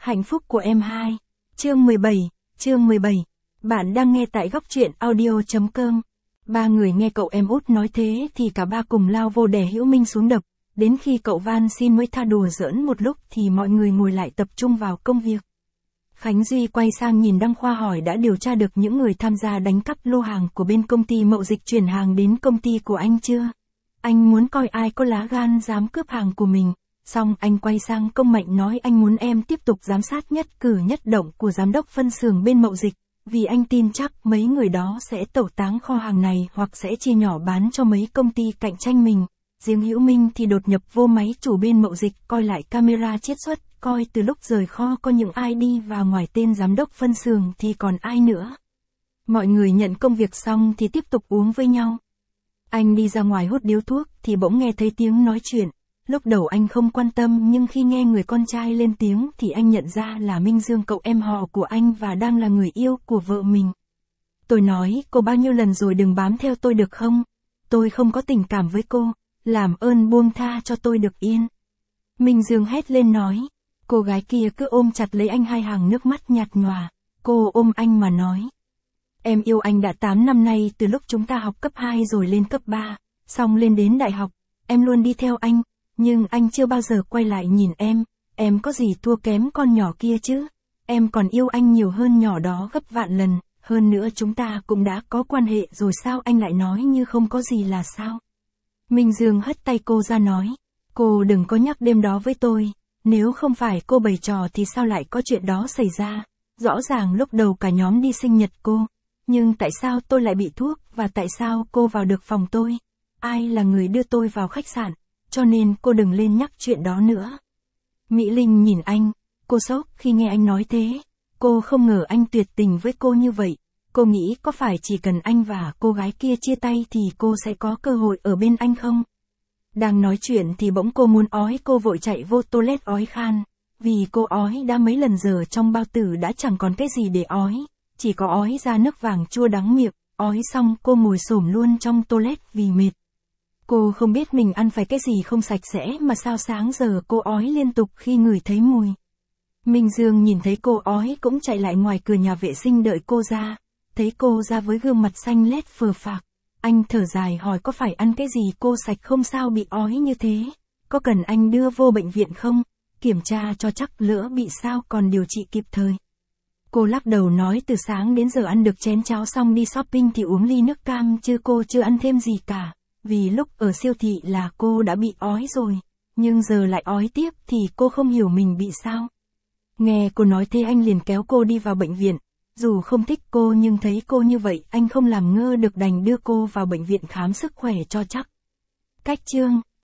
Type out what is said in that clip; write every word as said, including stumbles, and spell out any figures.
Hạnh phúc của em hai. Chương mười bảy, chương mười bảy. Bạn đang nghe tại góc truyện audio.com. Ba người nghe cậu em út nói thế thì cả ba cùng lao vô đè Hữu Minh xuống đập. Đến khi cậu van xin mới tha đùa giỡn một lúc thì mọi người ngồi lại tập trung vào công việc. Khánh Duy quay sang nhìn Đăng Khoa hỏi đã điều tra được những người tham gia đánh cắp lô hàng của bên công ty Mậu Dịch chuyển hàng đến công ty của anh chưa? Anh muốn coi ai có lá gan dám cướp hàng của mình. Xong anh quay sang Công Mạnh nói anh muốn em tiếp tục giám sát nhất cử nhất động của giám đốc phân xưởng bên Mậu Dịch, vì anh tin chắc mấy người đó sẽ tẩu táng kho hàng này hoặc sẽ chia nhỏ bán cho mấy công ty cạnh tranh mình. Riêng Hữu Minh thì đột nhập vô máy chủ bên Mậu Dịch coi lại camera chiết xuất, coi từ lúc rời kho có những ai đi và ngoài tên giám đốc phân xưởng thì còn ai nữa. Mọi người nhận công việc xong thì tiếp tục uống với nhau. Anh đi ra ngoài hút điếu thuốc thì bỗng nghe thấy tiếng nói chuyện. Lúc đầu anh không quan tâm nhưng khi nghe người con trai lên tiếng thì anh nhận ra là Minh Dương, cậu em họ của anh và đang là người yêu của vợ mình. Tôi nói cô bao nhiêu lần rồi đừng bám theo tôi được không? Tôi không có tình cảm với cô, làm ơn buông tha cho tôi được yên. Minh Dương hét lên nói. Cô gái kia cứ ôm chặt lấy anh, hai hàng nước mắt nhạt nhòa. Cô ôm anh mà nói. Em yêu anh đã tám năm nay, từ lúc chúng ta học cấp hai rồi lên cấp ba, xong lên đến đại học, em luôn đi theo anh. Nhưng anh chưa bao giờ quay lại nhìn em, em có gì thua kém con nhỏ kia chứ? Em còn yêu anh nhiều hơn nhỏ đó gấp vạn lần, hơn nữa chúng ta cũng đã có quan hệ rồi, sao anh lại nói như không có gì là sao? Minh Dương hất tay cô ra nói, cô đừng có nhắc đêm đó với tôi, nếu không phải cô bày trò thì sao lại có chuyện đó xảy ra? Rõ ràng lúc đầu cả nhóm đi sinh nhật cô, nhưng tại sao tôi lại bị thuốc và tại sao cô vào được phòng tôi? Ai là người đưa tôi vào khách sạn? Cho nên cô đừng lên nhắc chuyện đó nữa. Mỹ Linh nhìn anh, cô sốc khi nghe anh nói thế. Cô không ngờ anh tuyệt tình với cô như vậy. Cô nghĩ có phải chỉ cần anh và cô gái kia chia tay thì cô sẽ có cơ hội ở bên anh không? Đang nói chuyện thì bỗng cô muốn ói, cô vội chạy vô toilet ói khan. Vì cô ói đã mấy lần giờ trong bao tử đã chẳng còn cái gì để ói. Chỉ có ói ra nước vàng chua đắng miệng. Ói xong cô ngồi xổm luôn trong toilet vì mệt. Cô không biết mình ăn phải cái gì không sạch sẽ mà sao sáng giờ cô ói liên tục khi ngửi thấy mùi. Minh Dương nhìn thấy cô ói cũng chạy lại ngoài cửa nhà vệ sinh đợi cô ra. Thấy cô ra với gương mặt xanh lét phờ phạc. Anh thở dài hỏi có phải ăn cái gì cô sạch không sao bị ói như thế? Có cần anh đưa vô bệnh viện không? Kiểm tra cho chắc lỡ bị sao còn điều trị kịp thời. Cô lắc đầu nói từ sáng đến giờ ăn được chén cháo xong đi shopping thì uống ly nước cam chứ cô chưa ăn thêm gì cả. Vì lúc ở siêu thị là cô đã bị ói rồi, nhưng giờ lại ói tiếp thì cô không hiểu mình bị sao. Nghe cô nói thế anh liền kéo cô đi vào bệnh viện. Dù không thích cô nhưng thấy cô như vậy anh không làm ngơ được đành đưa cô vào bệnh viện khám sức khỏe cho chắc. Cách chương